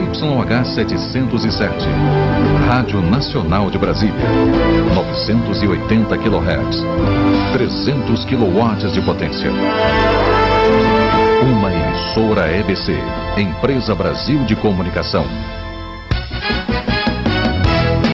ZYH 707, Rádio Nacional de Brasília, 980 kHz, 300 kW de potência. Uma emissora EBC, Empresa Brasil de Comunicação.